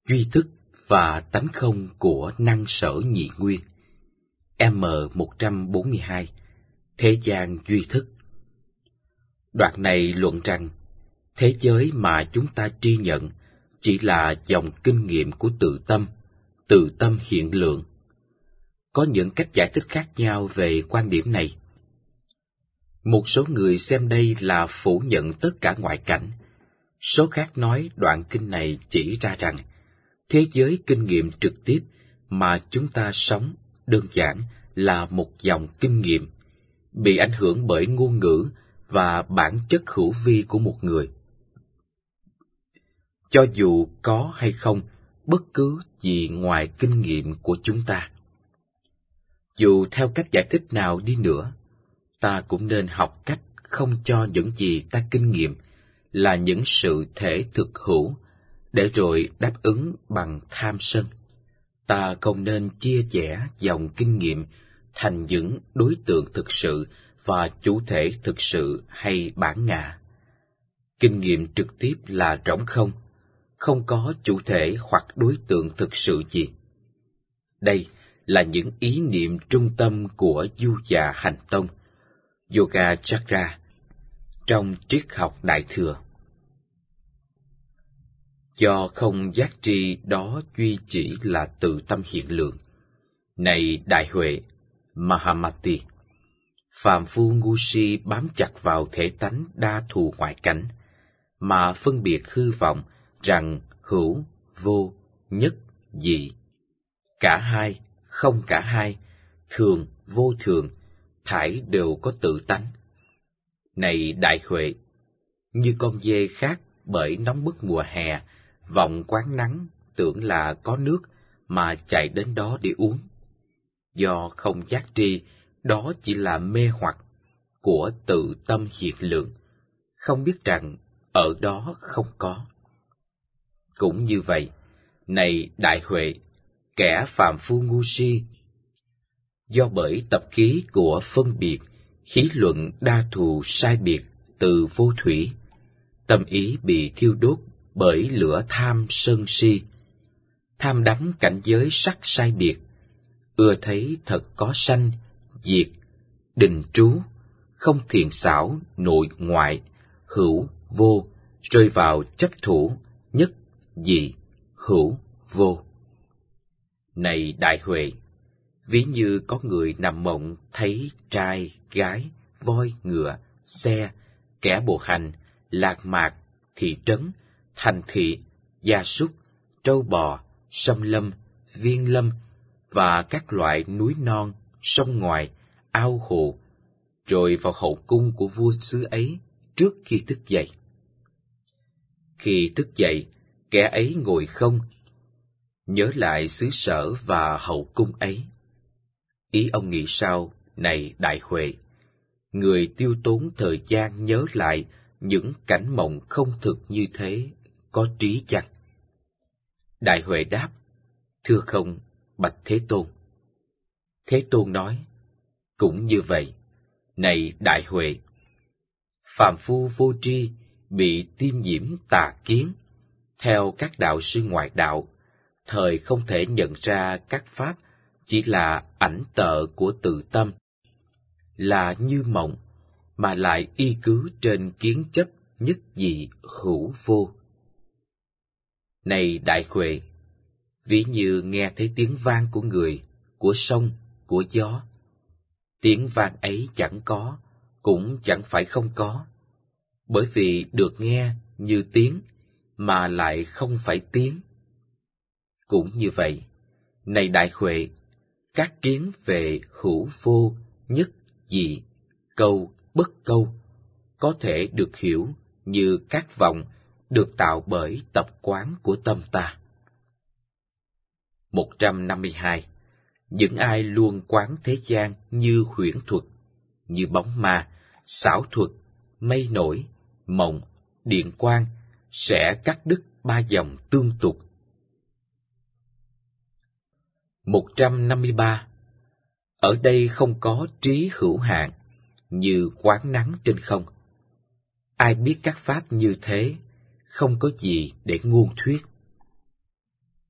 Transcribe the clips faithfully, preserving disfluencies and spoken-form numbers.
Duy thức và tánh không của năng sở nhị nguyên. M một trăm bốn mươi hai. Thế gian duy thức. Đoạn này luận rằng, thế giới mà chúng ta tri nhận chỉ là dòng kinh nghiệm của tự tâm, tự tâm hiện lượng. Có những cách giải thích khác nhau về quan điểm này. Một số người xem đây là phủ nhận tất cả ngoại cảnh. Số khác nói đoạn kinh này chỉ ra rằng, thế giới kinh nghiệm trực tiếp mà chúng ta sống đơn giản là một dòng kinh nghiệm, bị ảnh hưởng bởi ngôn ngữ và bản chất hữu vi của một người. Cho dù có hay không bất cứ gì ngoài kinh nghiệm của chúng ta. Dù theo cách giải thích nào đi nữa, ta cũng nên học cách không cho những gì ta kinh nghiệm là những sự thể thực hữu, để rồi đáp ứng bằng tham sân. Ta không nên chia rẽ dòng kinh nghiệm thành những đối tượng thực sự và chủ thể thực sự hay bản ngã. Kinh nghiệm trực tiếp là trống không, không có chủ thể hoặc đối tượng thực sự gì. Đây là những ý niệm trung tâm của Du Già Hành Tông, Yogacarra, trong triết học Đại Thừa. Do không giác tri đó duy chỉ là tự tâm hiện lượng. Này đại huệ, Mahamati, phàm phu ngu si bám chặt vào thể tánh đa thù ngoại cảnh, mà phân biệt hư vọng rằng hữu, vô, nhất, dị, cả hai, không cả hai, thường, vô thường, thảy đều có tự tánh. Này đại huệ, như con dê khát bởi nóng bức mùa hè, vọng quán nắng tưởng là có nước mà chạy đến đó để uống. Do không giác tri, đó chỉ là mê hoặc của tự tâm hiện lượng, không biết rằng ở đó không có. Cũng như vậy, này đại huệ, kẻ phàm phu ngu si, do bởi tập khí của phân biệt, khí luận đa thù sai biệt từ vô thủy, tâm ý bị thiêu đốt bởi lửa tham sân si, tham đắm cảnh giới sắc sai biệt, ưa thấy thật có sanh, diệt, đình trú, không thiện xảo, nội ngoại, hữu, vô, rơi vào chấp thủ, nhất, dị, hữu, vô. Này đại huệ, ví như có người nằm mộng thấy trai, gái, voi, ngựa, xe, kẻ bộ hành, lạc mạc, thị trấn, thành thị, gia súc, trâu bò, sông lâm, viên lâm và các loại núi non, sông ngoài, ao hồ, rồi vào hậu cung của vua xứ ấy trước khi thức dậy. Khi thức dậy, kẻ ấy ngồi không, nhớ lại xứ sở và hậu cung ấy. Ý ông nghĩ sao, này đại huệ? Người tiêu tốn thời gian nhớ lại những cảnh mộng không thực như thế, có trí chăng? Đại huệ đáp, thưa không, bạch Thế Tôn. Thế Tôn nói, cũng như vậy, này đại huệ, phàm phu vô tri bị tiêm nhiễm tà kiến, theo các đạo sư ngoại đạo, thời không thể nhận ra các pháp chỉ là ảnh tợ của tự tâm, là như mộng, mà lại y cứ trên kiến chấp nhất dị hữu vô. Này đại huệ, ví như nghe thấy tiếng vang của người, của sông, của gió. Tiếng vang ấy chẳng có, cũng chẳng phải không có, bởi vì được nghe như tiếng, mà lại không phải tiếng. Cũng như vậy, này đại huệ, các kiến về hữu vô, nhất, dị, câu, bất câu, có thể được hiểu như các vọng được tạo bởi tập quán của tâm ta. một trăm năm mươi hai. Những ai luôn quán thế gian như huyễn thuật, như bóng ma, xảo thuật, mây nổi, mộng, điện quang, sẽ cắt đứt ba dòng tương tục. một trăm năm mươi ba. Ở đây không có trí hữu hạn, như quán nắng trên không. Ai biết các pháp như thế, không có gì để ngôn thuyết.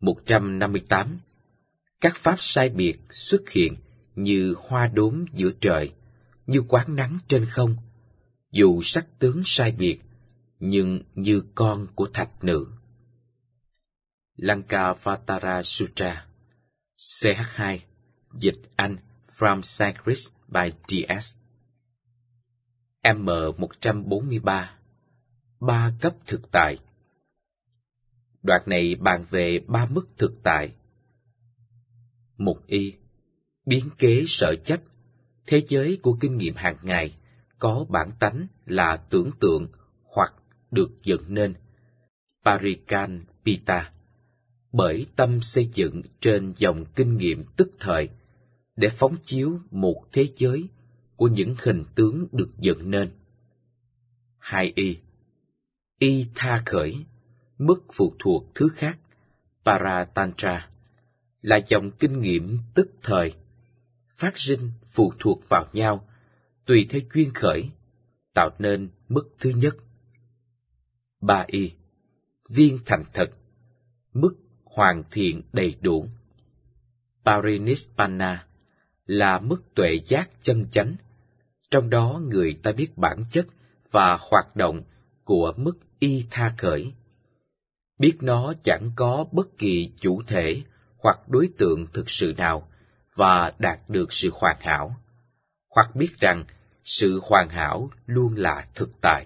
một trăm năm mươi tám. Các pháp sai biệt xuất hiện như hoa đốm giữa trời, như quán nắng trên không, dù sắc tướng sai biệt, nhưng như con của thạch nữ. Lankavatara Sutra, C H hai, dịch Anh, From Sanskrit by D S M một trăm bốn mươi ba. Ba cấp thực tại. Đoạn này bàn về ba mức thực tại. Một y, biến kế sở chấp, thế giới của kinh nghiệm hàng ngày, có bản tánh là tưởng tượng hoặc được dựng nên, Parikalpita, bởi tâm xây dựng trên dòng kinh nghiệm tức thời, để phóng chiếu một thế giới của những hình tướng được dựng nên. Hai y, y tha khởi, mức phụ thuộc thứ khác, Paratantra, là dòng kinh nghiệm tức thời, phát sinh phụ thuộc vào nhau, tùy theo duyên khởi, tạo nên mức thứ nhất. Ba y, viên thành thật, mức hoàn thiện đầy đủ, Parinibbana, là mức tuệ giác chân chánh, trong đó người ta biết bản chất và hoạt động của mức y tha khởi, biết nó chẳng có bất kỳ chủ thể hoặc đối tượng thực sự nào và đạt được sự hoàn hảo, hoặc biết rằng sự hoàn hảo luôn là thực tại.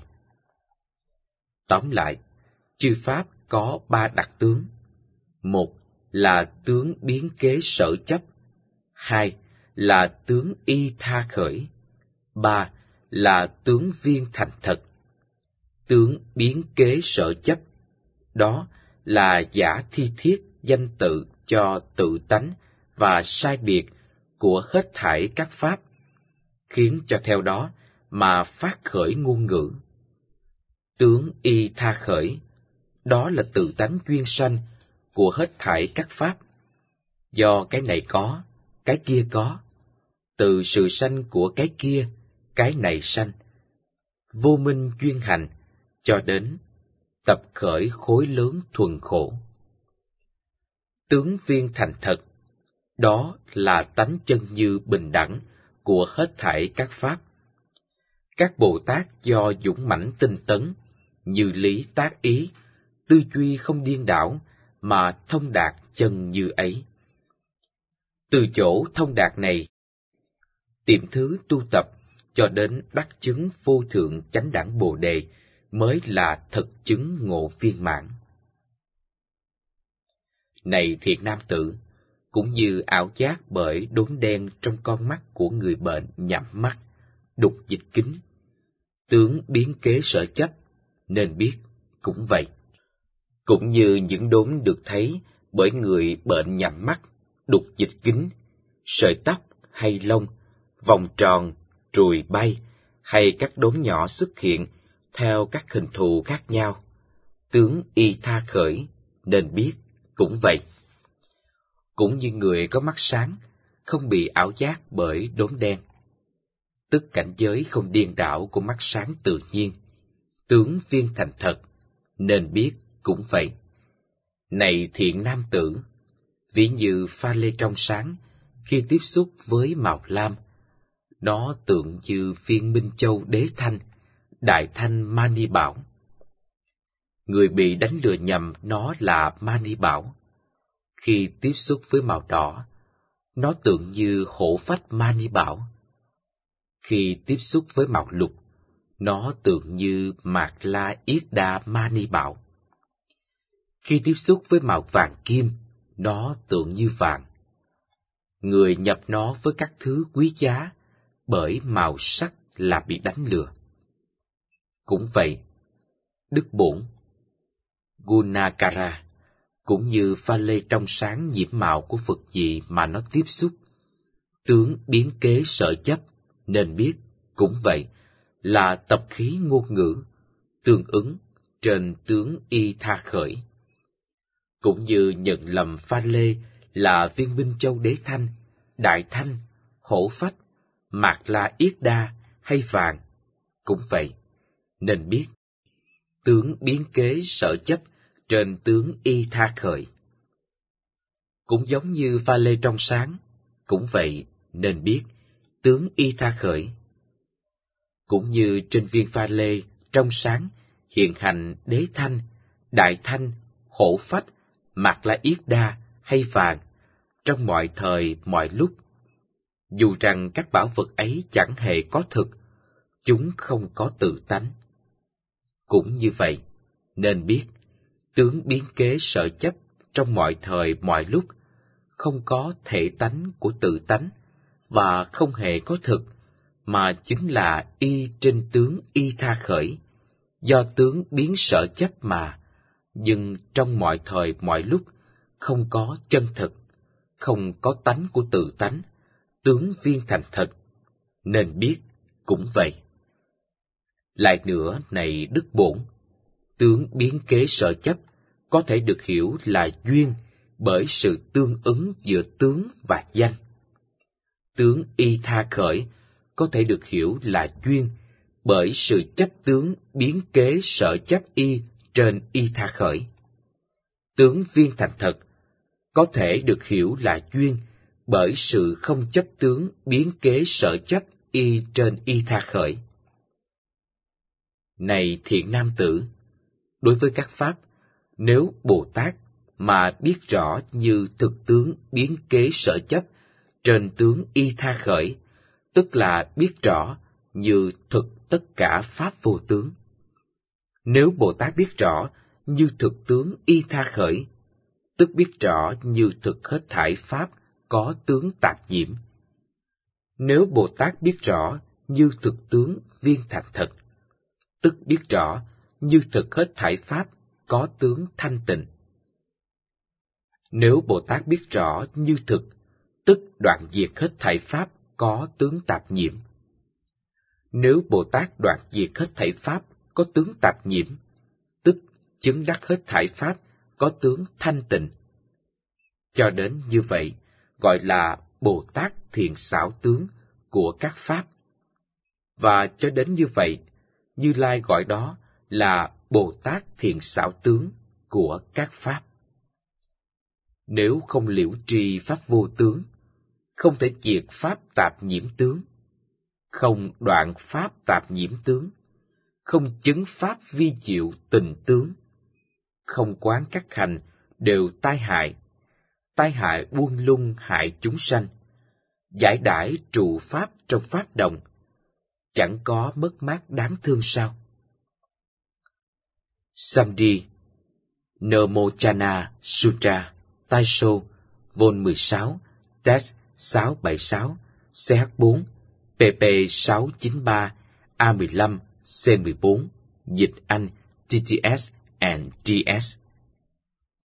Tóm lại, chư pháp có ba đặc tướng. Một là tướng biến kế sở chấp, hai là tướng y tha khởi, ba là tướng viên thành thật. Tướng biến kế sở chấp, đó là giả thi thiết danh tự cho tự tánh và sai biệt của hết thảy các pháp, khiến cho theo đó mà phát khởi ngôn ngữ. Tướng y tha khởi, đó là tự tánh duyên sanh của hết thảy các pháp, do cái này có, cái kia có, từ sự sanh của cái kia, cái này sanh, vô minh duyên hành, cho đến tập khởi khối lớn thuần khổ. Tướng viên thành thật, đó là tánh chân như bình đẳng của hết thảy các pháp. Các Bồ Tát do dũng mãnh tinh tấn, như lý tác ý, tư duy không điên đảo, mà thông đạt chân như ấy. Từ chỗ thông đạt này, tìm thứ tu tập cho đến đắc chứng vô thượng chánh đẳng Bồ Đề mới là thật chứng ngộ viên mãn. Này thiện nam tử, cũng như ảo giác bởi đốm đen trong con mắt của người bệnh nhắm mắt, đục dịch kính, tướng biến kế sở chấp, nên biết cũng vậy. Cũng như những đốm được thấy bởi người bệnh nhắm mắt, đục dịch kính, sợi tóc hay lông, vòng tròn, ruồi bay, hay các đốm nhỏ xuất hiện theo các hình thù khác nhau, tướng y tha khởi, nên biết cũng vậy. Cũng như người có mắt sáng, không bị ảo giác bởi đốm đen, tức cảnh giới không điên đảo của mắt sáng tự nhiên, tướng viên thành thật, nên biết cũng vậy. Này thiện nam tử, ví như pha lê trong sáng, khi tiếp xúc với màu lam, nó tượng như viên minh châu đế thanh, đại thanh mani bảo. Người bị đánh lừa nhầm nó là mani bảo. Khi tiếp xúc với màu đỏ, nó tượng như hổ phách mani bảo. Khi tiếp xúc với màu lục, nó tượng như mạc la yết đa mani bảo. Khi tiếp xúc với màu vàng kim, nó tượng như vàng. Người nhập nó với các thứ quý giá, bởi màu sắc là bị đánh lừa. Cũng vậy, Đức Bổn, Gunakara, cũng như pha lê trong sáng nhiễm màu của Phật gì mà nó tiếp xúc, tướng biến kế sở chấp, nên biết cũng vậy, là tập khí ngôn ngữ, tương ứng trên tướng y tha khởi. Cũng như nhận lầm pha lê là viên minh châu đế thanh, đại thanh, hổ phách, mạc la yết đa hay vàng, cũng vậy, nên biết tướng biến kế sở chấp trên tướng y tha khởi. Cũng giống như pha lê trong sáng, cũng vậy nên biết tướng y tha khởi. Cũng như trên viên pha lê trong sáng hiện hành đế thanh, đại thanh, hổ phách, mạc la yết đa hay vàng, trong mọi thời mọi lúc. Dù rằng các bảo vật ấy chẳng hề có thực, chúng không có tự tánh. Cũng như vậy, nên biết, tướng biến kế sở chấp trong mọi thời mọi lúc, không có thể tánh của tự tánh, và không hề có thực, mà chính là y trên tướng y tha khởi, do tướng biến sở chấp mà, nhưng trong mọi thời mọi lúc, không có chân thực, không có tánh của tự tánh, tướng viên thành thật, nên biết cũng vậy. Lại nữa này Đức Bổn, tướng biến kế sở chấp có thể được hiểu là duyên bởi sự tương ứng giữa tướng và danh. Tướng y tha khởi có thể được hiểu là duyên bởi sự chấp tướng biến kế sở chấp y trên y tha khởi. Tướng viên thành thật có thể được hiểu là duyên bởi sự không chấp tướng biến kế sở chấp y trên y tha khởi. Này thiện nam tử, đối với các pháp, nếu Bồ Tát mà biết rõ như thực tướng biến kế sở chấp trên tướng y tha khởi, tức là biết rõ như thực tất cả pháp vô tướng. Nếu Bồ Tát biết rõ như thực tướng y tha khởi, tức biết rõ như thực hết thảy pháp có tướng tạp nhiễm. Nếu Bồ Tát biết rõ như thực tướng viên thành thật, tức biết rõ như thực hết thảy pháp có tướng thanh tịnh. Nếu Bồ Tát biết rõ như thực, tức đoạn diệt hết thảy pháp có tướng tạp nhiễm. Nếu Bồ Tát đoạn diệt hết thảy pháp có tướng tạp nhiễm, tức chứng đắc hết thảy pháp có tướng thanh tịnh. Cho đến như vậy, gọi là Bồ Tát thiện xảo tướng của các pháp. Và cho đến như vậy, Như Lai gọi đó là Bồ Tát thiện xảo tướng của các pháp. Nếu không liễu tri pháp vô tướng, không thể diệt pháp tạp nhiễm tướng, không đoạn pháp tạp nhiễm tướng, không chứng pháp vi diệu tình tướng, không quán các hành đều tai hại, tai hại buông lung hại chúng sanh, giải đãi trụ pháp trong pháp đồng, chẳng có mất mát đáng thương sao? Samdi Nirmochana Sutra, Taisho, Vol mười sáu, Text sáu bảy sáu, C H bốn, P P sáu chín ba, A mười lăm, C mười bốn, Dịch Anh, T T S and D S.